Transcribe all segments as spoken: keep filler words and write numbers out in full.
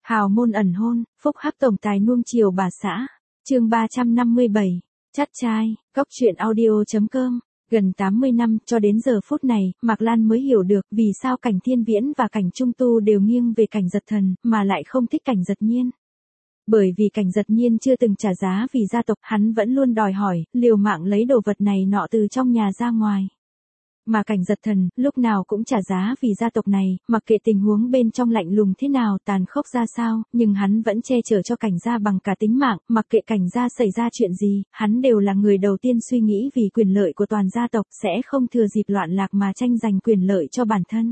Hào môn ẩn hôn, phúc hắc tổng tài nuông chiều bà xã. Chương ba trăm năm mươi bảy. Chắt trai, góc truyện audio chấm com. Gần tám mươi năm, cho đến giờ phút này, Mạc Lan mới hiểu được vì sao Cảnh Thiên Viễn và Cảnh Trung Tu đều nghiêng về Cảnh Giật Thần, mà lại không thích Cảnh Giật Nhiên. Bởi vì Cảnh Giật Nhiên chưa từng trả giá vì gia tộc, hắn vẫn luôn đòi hỏi, liều mạng lấy đồ vật này nọ từ trong nhà ra ngoài. Mà Cảnh Giật Thần, lúc nào cũng trả giá vì gia tộc này, mặc kệ tình huống bên trong lạnh lùng thế nào, tàn khốc ra sao, nhưng hắn vẫn che chở cho Cảnh gia bằng cả tính mạng, mặc kệ Cảnh gia xảy ra chuyện gì, hắn đều là người đầu tiên suy nghĩ vì quyền lợi của toàn gia tộc, sẽ không thừa dịp loạn lạc mà tranh giành quyền lợi cho bản thân.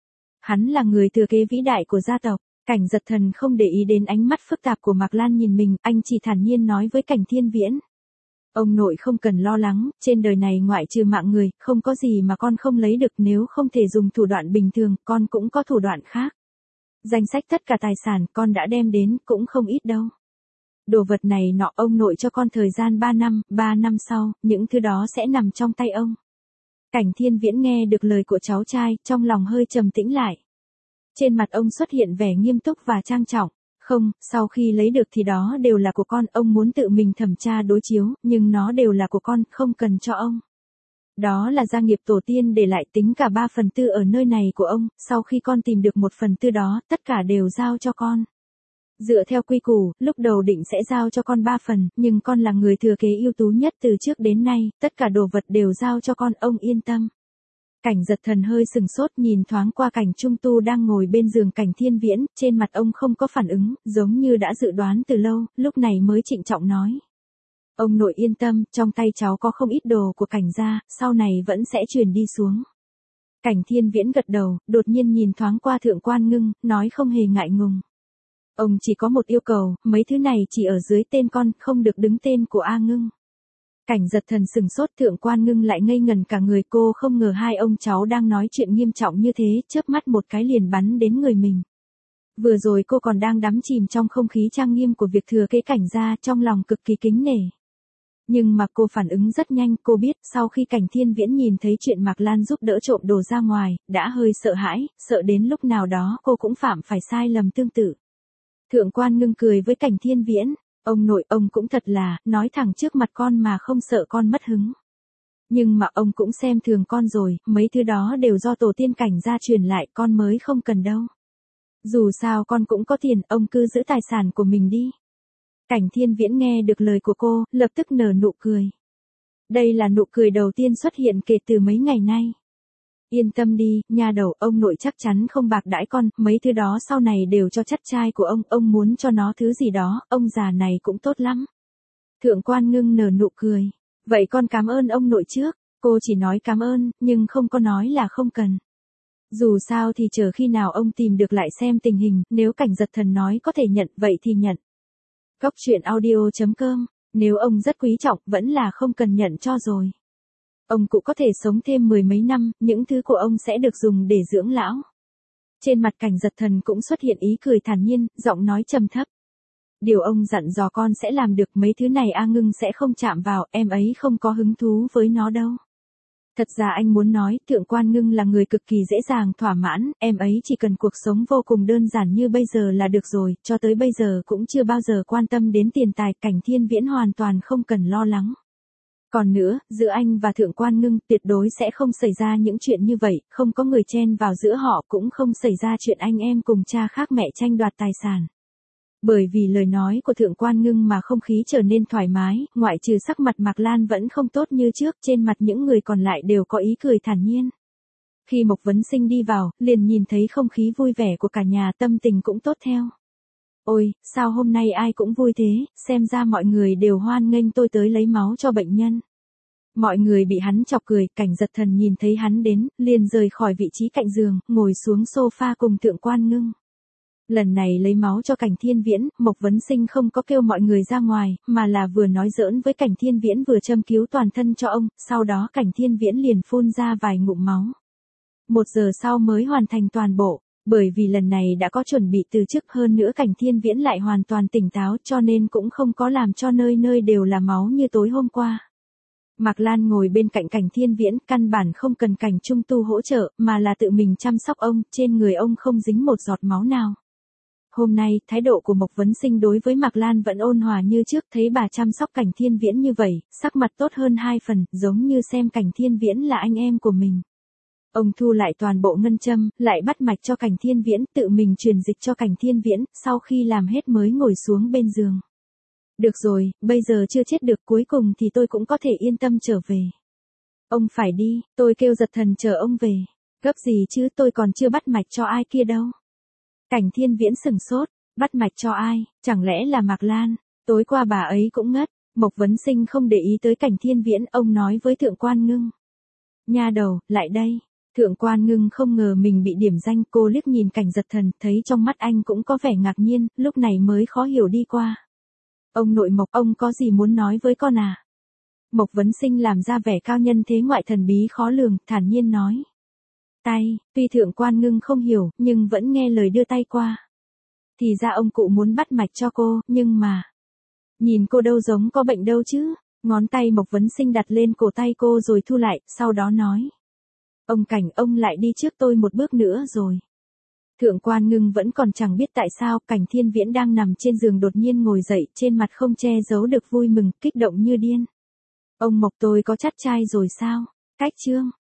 Hắn là người thừa kế vĩ đại của gia tộc. Cảnh Giật Thần không để ý đến ánh mắt phức tạp của Mạc Lan nhìn mình, anh chỉ thản nhiên nói với Cảnh Thiên Viễn. Ông nội không cần lo lắng, trên đời này ngoại trừ mạng người, không có gì mà con không lấy được, nếu không thể dùng thủ đoạn bình thường, con cũng có thủ đoạn khác. Danh sách tất cả tài sản con đã đem đến, cũng không ít đâu. Đồ vật này nọ ông nội cho con thời gian ba năm, ba năm sau, những thứ đó sẽ nằm trong tay ông. Cảnh Thiên Viễn nghe được lời của cháu trai, trong lòng hơi trầm tĩnh lại. Trên mặt ông xuất hiện vẻ nghiêm túc và trang trọng. Không, sau khi lấy được thì đó đều là của con, ông muốn tự mình thẩm tra đối chiếu, nhưng nó đều là của con, không cần cho ông. Đó là gia nghiệp tổ tiên để lại, tính cả ba phần tư ở nơi này của ông, sau khi con tìm được một phần tư đó, tất cả đều giao cho con. Dựa theo quy củ, lúc đầu định sẽ giao cho con ba phần, nhưng con là người thừa kế ưu tú nhất từ trước đến nay, tất cả đồ vật đều giao cho con, ông yên tâm. Cảnh Giật Thần hơi sừng sốt nhìn thoáng qua Cảnh Trung Tu đang ngồi bên giường Cảnh Thiên Viễn, trên mặt ông không có phản ứng, giống như đã dự đoán từ lâu, lúc này mới trịnh trọng nói. Ông nội yên tâm, trong tay cháu có không ít đồ của Cảnh gia, sau này vẫn sẽ truyền đi xuống. Cảnh Thiên Viễn gật đầu, đột nhiên nhìn thoáng qua Thượng Quan Ngưng, nói không hề ngại ngùng. Ông chỉ có một yêu cầu, mấy thứ này chỉ ở dưới tên con, không được đứng tên của A Ngưng. Cảnh Giật Thần sừng sốt, Thượng Quan Ngưng lại ngây ngần cả người, cô không ngờ hai ông cháu đang nói chuyện nghiêm trọng như thế, chớp mắt một cái liền bắn đến người mình. Vừa rồi cô còn đang đắm chìm trong không khí trang nghiêm của việc thừa kế Cảnh gia, trong lòng cực kỳ kính nể. Nhưng mà cô phản ứng rất nhanh, cô biết, sau khi Cảnh Thiên Viễn nhìn thấy chuyện Mạc Lan giúp đỡ trộm đồ ra ngoài, đã hơi sợ hãi, sợ đến lúc nào đó cô cũng phạm phải sai lầm tương tự. Thượng Quan Ngưng cười với Cảnh Thiên Viễn. Ông nội, ông cũng thật là, nói thẳng trước mặt con mà không sợ con mất hứng. Nhưng mà ông cũng xem thường con rồi, mấy thứ đó đều do tổ tiên Cảnh gia truyền lại, con mới không cần đâu. Dù sao con cũng có tiền, ông cứ giữ tài sản của mình đi. Cảnh Thiên Viễn nghe được lời của cô, lập tức nở nụ cười. Đây là nụ cười đầu tiên xuất hiện kể từ mấy ngày nay. Yên tâm đi, nha đầu, ông nội chắc chắn không bạc đãi con, mấy thứ đó sau này đều cho chắt trai của ông, ông muốn cho nó thứ gì đó, ông già này cũng tốt lắm. Thượng Quan Ngưng nở nụ cười. Vậy con cảm ơn ông nội trước, cô chỉ nói cảm ơn, nhưng không có nói là không cần. Dù sao thì chờ khi nào ông tìm được lại xem tình hình, nếu Cảnh Giật Thần nói có thể nhận, vậy thì nhận. Góc truyện audio chấm com, nếu ông rất quý trọng, vẫn là không cần nhận cho rồi. Ông cũng có thể sống thêm mười mấy năm, những thứ của ông sẽ được dùng để dưỡng lão. Trên mặt Cảnh Giật Thần cũng xuất hiện ý cười thản nhiên, giọng nói trầm thấp. Điều ông dặn dò con sẽ làm được, mấy thứ này A Ngưng sẽ không chạm vào, em ấy không có hứng thú với nó đâu. Thật ra anh muốn nói, Thượng Quan Ngưng là người cực kỳ dễ dàng thỏa mãn, em ấy chỉ cần cuộc sống vô cùng đơn giản như bây giờ là được rồi, cho tới bây giờ cũng chưa bao giờ quan tâm đến tiền tài, Cảnh Thiên Viễn hoàn toàn không cần lo lắng. Còn nữa, giữa anh và Thượng Quan Ngưng tuyệt đối sẽ không xảy ra những chuyện như vậy, không có người chen vào giữa họ, cũng không xảy ra chuyện anh em cùng cha khác mẹ tranh đoạt tài sản. Bởi vì lời nói của Thượng Quan Ngưng mà không khí trở nên thoải mái, ngoại trừ sắc mặt Mạc Lan vẫn không tốt như trước, trên mặt những người còn lại đều có ý cười thản nhiên. Khi Mộc Vấn Sinh đi vào, liền nhìn thấy không khí vui vẻ của cả nhà, tâm tình cũng tốt theo. Ôi, sao hôm nay ai cũng vui thế, xem ra mọi người đều hoan nghênh tôi tới lấy máu cho bệnh nhân. Mọi người bị hắn chọc cười, Cảnh Giật Thần nhìn thấy hắn đến, liền rời khỏi vị trí cạnh giường, ngồi xuống sofa cùng Thượng Quan Ngưng. Lần này lấy máu cho Cảnh Thiên Viễn, Mộc Vấn Sinh không có kêu mọi người ra ngoài, mà là vừa nói giỡn với Cảnh Thiên Viễn vừa châm cứu toàn thân cho ông, sau đó Cảnh Thiên Viễn liền phun ra vài ngụm máu. Một giờ sau mới hoàn thành toàn bộ. Bởi vì lần này đã có chuẩn bị từ trước, hơn nữa Cảnh Thiên Viễn lại hoàn toàn tỉnh táo, cho nên cũng không có làm cho nơi nơi đều là máu như tối hôm qua. Mạc Lan ngồi bên cạnh Cảnh Thiên Viễn, căn bản không cần Cảnh Trung Tu hỗ trợ, mà là tự mình chăm sóc ông, trên người ông không dính một giọt máu nào. Hôm nay, thái độ của Mộc Vấn Sinh đối với Mạc Lan vẫn ôn hòa như trước, thấy bà chăm sóc Cảnh Thiên Viễn như vậy, sắc mặt tốt hơn hai phần, giống như xem Cảnh Thiên Viễn là anh em của mình. Ông thu lại toàn bộ ngân châm, lại bắt mạch cho Cảnh Thiên Viễn, tự mình truyền dịch cho Cảnh Thiên Viễn, sau khi làm hết mới ngồi xuống bên giường. Được rồi, bây giờ chưa chết được, cuối cùng thì tôi cũng có thể yên tâm trở về. Ông phải đi, tôi kêu Giật Thần chờ ông về. Gấp gì chứ, tôi còn chưa bắt mạch cho ai kia đâu. Cảnh Thiên Viễn sừng sốt, bắt mạch cho ai, chẳng lẽ là Mạc Lan, tối qua bà ấy cũng ngất. Mộc Vấn Sinh không để ý tới Cảnh Thiên Viễn, ông nói với Thượng Quan Ngưng. Nha đầu, lại đây. Thượng Quan Ngưng không ngờ mình bị điểm danh, cô liếc nhìn Cảnh Giật Thần, thấy trong mắt anh cũng có vẻ ngạc nhiên, lúc này mới khó hiểu đi qua. Ông nội Mộc, ông có gì muốn nói với con à? Mộc Vấn Sinh làm ra vẻ cao nhân thế ngoại thần bí khó lường, thản nhiên nói. Tay, tuy Thượng Quan Ngưng không hiểu, nhưng vẫn nghe lời đưa tay qua. Thì ra ông cụ muốn bắt mạch cho cô, nhưng mà... Nhìn cô đâu giống có bệnh đâu chứ. Ngón tay Mộc Vấn Sinh đặt lên cổ tay cô rồi thu lại, sau đó nói. Ông Cảnh, ông lại đi trước tôi một bước nữa rồi. Thượng Quan Ngưng vẫn còn chẳng biết tại sao, Cảnh Thiên Viễn đang nằm trên giường đột nhiên ngồi dậy, trên mặt không che giấu được vui mừng, kích động như điên. Ông Mộc, tôi có chắt trai rồi sao? Cách chương.